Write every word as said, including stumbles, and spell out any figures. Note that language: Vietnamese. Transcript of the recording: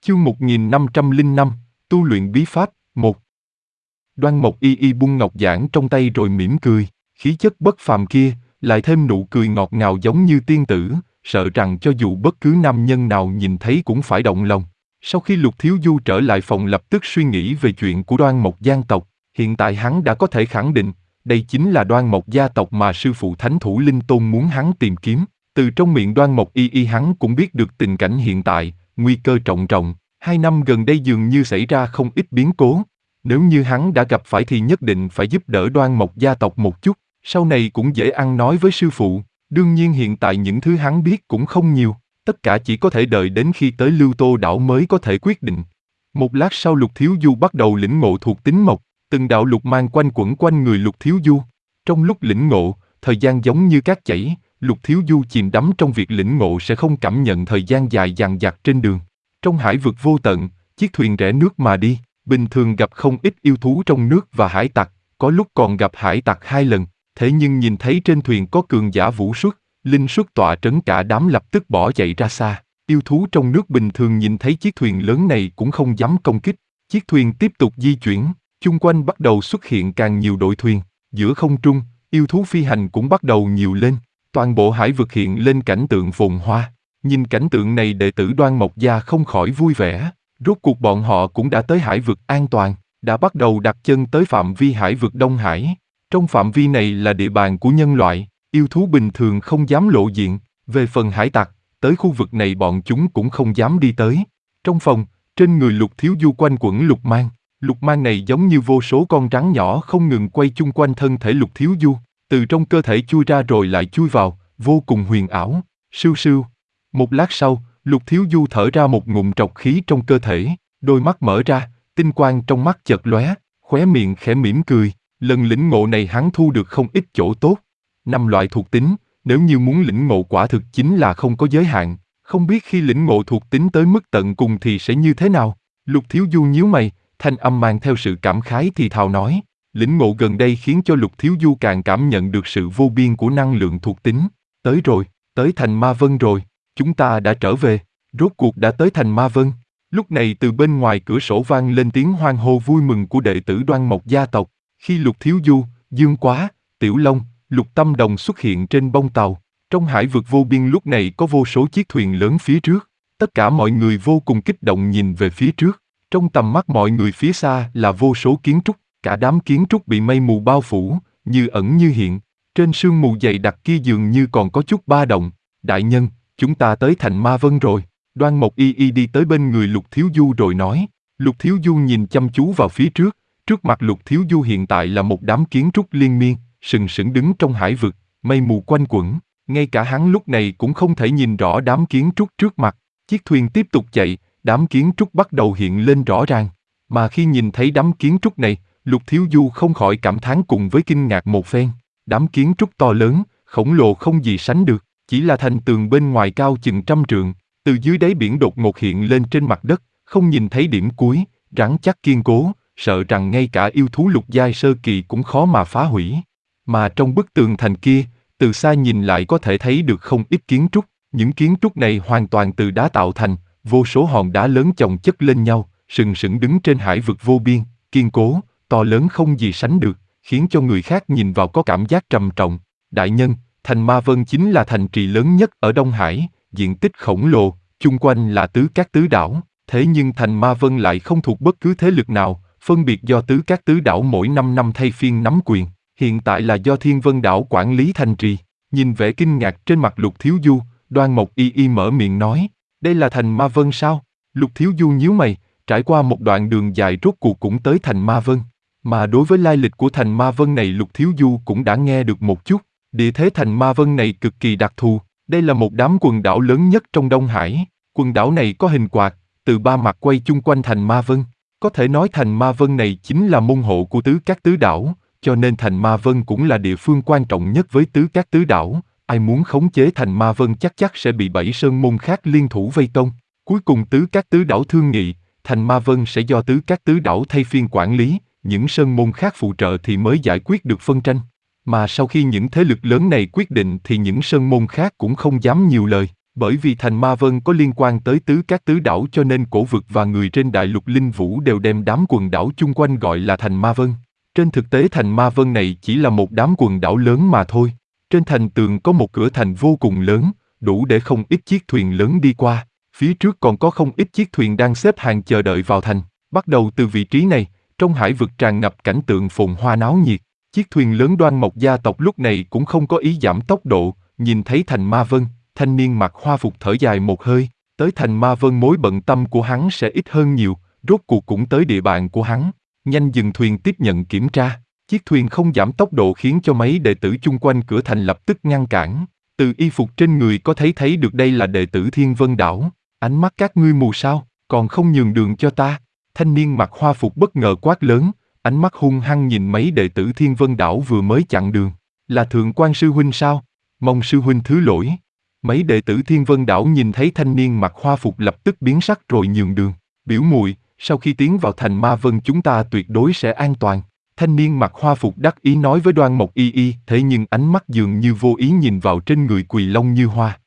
Chương một nghìn năm trăm lẻ năm, tu luyện bí pháp, một. Đoan Mộc Y Y buông ngọc giản trong tay rồi mỉm cười, khí chất bất phàm kia, lại thêm nụ cười ngọt ngào giống như tiên tử, sợ rằng cho dù bất cứ nam nhân nào nhìn thấy cũng phải động lòng. Sau khi Lục Thiếu Du trở lại phòng lập tức suy nghĩ về chuyện của Đoan Mộc gia tộc, hiện tại hắn đã có thể khẳng định, đây chính là Đoan Mộc gia tộc mà sư phụ Thánh Thủ Linh Tôn muốn hắn tìm kiếm. Từ trong miệng Đoan Mộc Y Y hắn cũng biết được tình cảnh hiện tại, nguy cơ trọng trọng. Hai năm gần đây dường như xảy ra không ít biến cố. Nếu như hắn đã gặp phải thì nhất định phải giúp đỡ Đoan Mộc gia tộc một chút, sau này cũng dễ ăn nói với sư phụ. Đương nhiên hiện tại những thứ hắn biết cũng không nhiều, tất cả chỉ có thể đợi đến khi tới Lưu Tô đảo mới có thể quyết định. Một lát sau Lục Thiếu Du bắt đầu lĩnh ngộ thuộc tính mộc, từng đạo lục mang quanh quẩn quanh người Lục Thiếu Du. Trong lúc lĩnh ngộ, thời gian giống như cát chảy, Lục Thiếu Du chìm đắm trong việc lĩnh ngộ sẽ không cảm nhận thời gian dài dằng dặc trên đường. Trong hải vực vô tận, chiếc thuyền rẽ nước mà đi, bình thường gặp không ít yêu thú trong nước và hải tặc, có lúc còn gặp hải tặc hai lần, thế nhưng nhìn thấy trên thuyền có cường giả vũ xuất, linh xuất tọa trấn cả đám lập tức bỏ chạy ra xa. Yêu thú trong nước bình thường nhìn thấy chiếc thuyền lớn này cũng không dám công kích. Chiếc thuyền tiếp tục di chuyển, chung quanh bắt đầu xuất hiện càng nhiều đội thuyền, giữa không trung, yêu thú phi hành cũng bắt đầu nhiều lên, toàn bộ hải vực hiện lên cảnh tượng phồn hoa. Nhìn cảnh tượng này đệ tử Đoan Mộc gia không khỏi vui vẻ, rốt cuộc bọn họ cũng đã tới hải vực an toàn, đã bắt đầu đặt chân tới phạm vi hải vực Đông Hải. Trong phạm vi này là địa bàn của nhân loại, yêu thú bình thường không dám lộ diện, về phần hải tặc, tới khu vực này bọn chúng cũng không dám đi tới. Trong phòng, trên người Lục Thiếu Du quanh quẩn lục mang, lục mang này giống như vô số con rắn nhỏ không ngừng quay chung quanh thân thể Lục Thiếu Du, từ trong cơ thể chui ra rồi lại chui vào, vô cùng huyền ảo, sưu sưu. Một lát sau, Lục Thiếu Du thở ra một ngụm trọc khí trong cơ thể, đôi mắt mở ra, tinh quang trong mắt chợt lóe, khóe miệng khẽ mỉm cười. Lần lĩnh ngộ này hắn thu được không ít chỗ tốt. Năm loại thuộc tính, nếu như muốn lĩnh ngộ quả thực chính là không có giới hạn, không biết khi lĩnh ngộ thuộc tính tới mức tận cùng thì sẽ như thế nào. Lục Thiếu Du nhíu mày, thanh âm mang theo sự cảm khái thì thào nói, lĩnh ngộ gần đây khiến cho Lục Thiếu Du càng cảm nhận được sự vô biên của năng lượng thuộc tính. Tới rồi, tới thành Ma Vân rồi. Chúng ta đã trở về, rốt cuộc đã tới thành Ma Vân. Lúc này từ bên ngoài cửa sổ vang lên tiếng hoan hô vui mừng của đệ tử Đoan Mộc gia tộc. Khi Lục Thiếu Du, Dương Quá, Tiểu Long, Lục Tâm Đồng xuất hiện trên bông tàu, trong hải vực vô biên lúc này có vô số chiếc thuyền lớn phía trước. Tất cả mọi người vô cùng kích động nhìn về phía trước. Trong tầm mắt mọi người phía xa là vô số kiến trúc, cả đám kiến trúc bị mây mù bao phủ, như ẩn như hiện. Trên sương mù dày đặc kia dường như còn có chút ba động. Đại nhân, chúng ta tới thành Ma Vân rồi. Đoan Mộc Y Y đi tới bên người Lục Thiếu Du rồi nói. Lục Thiếu Du nhìn chăm chú vào phía trước. Trước mặt Lục Thiếu Du hiện tại là một đám kiến trúc liên miên, sừng sững đứng trong hải vực, mây mù quanh quẩn. Ngay cả hắn lúc này cũng không thể nhìn rõ đám kiến trúc trước mặt. Chiếc thuyền tiếp tục chạy, đám kiến trúc bắt đầu hiện lên rõ ràng. Mà khi nhìn thấy đám kiến trúc này, Lục Thiếu Du không khỏi cảm thán cùng với kinh ngạc một phen. Đám kiến trúc to lớn, khổng lồ không gì sánh được. Chỉ là thành tường bên ngoài cao chừng trăm trượng, từ dưới đáy biển đột ngột hiện lên trên mặt đất, không nhìn thấy điểm cuối, rắn chắc kiên cố, sợ rằng ngay cả yêu thú lục giai sơ kỳ cũng khó mà phá hủy. Mà trong bức tường thành kia, từ xa nhìn lại có thể thấy được không ít kiến trúc, những kiến trúc này hoàn toàn từ đá tạo thành, vô số hòn đá lớn chồng chất lên nhau, sừng sững đứng trên hải vực vô biên, kiên cố, to lớn không gì sánh được, khiến cho người khác nhìn vào có cảm giác trầm trọng. Đại nhân, thành Ma Vân chính là thành trì lớn nhất ở Đông Hải, diện tích khổng lồ, chung quanh là tứ các tứ đảo, thế nhưng thành Ma Vân lại không thuộc bất cứ thế lực nào, phân biệt do tứ các tứ đảo mỗi năm năm thay phiên nắm quyền, hiện tại là do Thiên Vân đảo quản lý thành trì. Nhìn vẻ kinh ngạc trên mặt Lục Thiếu Du, Đoan Mộc Y Y mở miệng nói, đây là thành Ma Vân sao? Lục Thiếu Du nhíu mày, trải qua một đoạn đường dài rốt cuộc cũng tới thành Ma Vân, mà đối với lai lịch của thành Ma Vân này Lục Thiếu Du cũng đã nghe được một chút. Địa thế thành Ma Vân này cực kỳ đặc thù, đây là một đám quần đảo lớn nhất trong Đông Hải. Quần đảo này có hình quạt, từ ba mặt quay chung quanh thành Ma Vân. Có thể nói thành Ma Vân này chính là môn hộ của tứ các tứ đảo, cho nên thành Ma Vân cũng là địa phương quan trọng nhất với tứ các tứ đảo. Ai muốn khống chế thành Ma Vân chắc chắc sẽ bị bảy sơn môn khác liên thủ vây công. Cuối cùng tứ các tứ đảo thương nghị, thành Ma Vân sẽ do tứ các tứ đảo thay phiên quản lý, những sơn môn khác phụ trợ thì mới giải quyết được phân tranh. Mà sau khi những thế lực lớn này quyết định thì những sơn môn khác cũng không dám nhiều lời. Bởi vì thành Ma Vân có liên quan tới tứ các tứ đảo cho nên cổ vực và người trên đại lục linh vũ đều đem đám quần đảo chung quanh gọi là thành Ma Vân. Trên thực tế thành Ma Vân này chỉ là một đám quần đảo lớn mà thôi. Trên thành tường có một cửa thành vô cùng lớn, đủ để không ít chiếc thuyền lớn đi qua. Phía trước còn có không ít chiếc thuyền đang xếp hàng chờ đợi vào thành. Bắt đầu từ vị trí này, trong hải vực tràn ngập cảnh tượng phồn hoa náo nhiệt. Chiếc thuyền lớn Đoan Mộc gia tộc lúc này cũng không có ý giảm tốc độ, nhìn thấy thành Ma Vân, thanh niên mặc hoa phục thở dài một hơi. Tới thành Ma Vân mối bận tâm của hắn sẽ ít hơn nhiều, rốt cuộc cũng tới địa bàn của hắn. Nhanh dừng thuyền tiếp nhận kiểm tra. Chiếc thuyền không giảm tốc độ khiến cho mấy đệ tử chung quanh cửa thành lập tức ngăn cản. Từ y phục trên người có thấy thấy được đây là đệ tử Thiên Vân Đảo. Ánh mắt các ngươi mù sao, còn không nhường đường cho ta. Thanh niên mặc hoa phục bất ngờ quát lớn, ánh mắt hung hăng nhìn mấy đệ tử Thiên Vân Đảo vừa mới chặn đường. Là Thượng quan sư huynh sao? Mong sư huynh thứ lỗi. Mấy đệ tử Thiên Vân Đảo nhìn thấy thanh niên mặc hoa phục lập tức biến sắc rồi nhường đường. Biểu muội, sau khi tiến vào thành Ma Vân chúng ta tuyệt đối sẽ an toàn. Thanh niên mặc hoa phục đắc ý nói với Đoan Mộc Y Y, thế nhưng ánh mắt dường như vô ý nhìn vào trên người Quỳ Long Như Hoa.